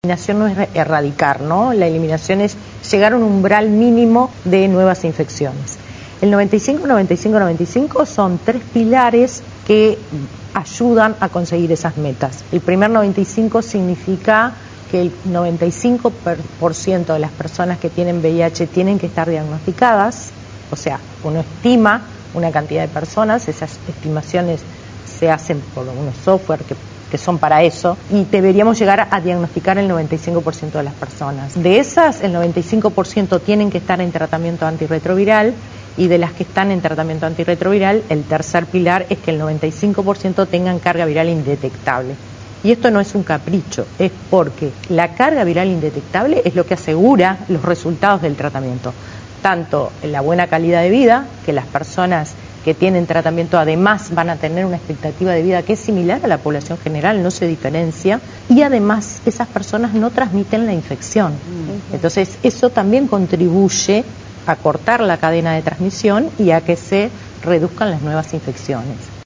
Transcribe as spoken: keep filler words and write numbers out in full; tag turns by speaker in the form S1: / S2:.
S1: eliminación no es erradicar, ¿no? La eliminación es llegar a un umbral mínimo de nuevas infecciones. El noventa y cinco, noventa y cinco, noventa y cinco son tres pilares que ayudan a conseguir esas metas. El primer noventa y cinco significa que el noventa y cinco por ciento de las personas que tienen V I H tienen que estar diagnosticadas, o sea, uno estima una cantidad de personas, esas estimaciones se hacen por unos software que, que son para eso, y deberíamos llegar a diagnosticar el noventa y cinco por ciento de las personas. De esas, el noventa y cinco por ciento tienen que estar en tratamiento antirretroviral, y de las que están en tratamiento antirretroviral, el tercer pilar es que el noventa y cinco por ciento tengan carga viral indetectable. Y esto no es un capricho, es porque la carga viral indetectable es lo que asegura los resultados del tratamiento. Tanto la buena calidad de vida, que las personas que tienen tratamiento además van a tener una expectativa de vida que es similar a la población general, no se diferencia, y además esas personas no transmiten la infección. Entonces eso también contribuye a cortar la cadena de transmisión y a que se reduzcan las nuevas infecciones.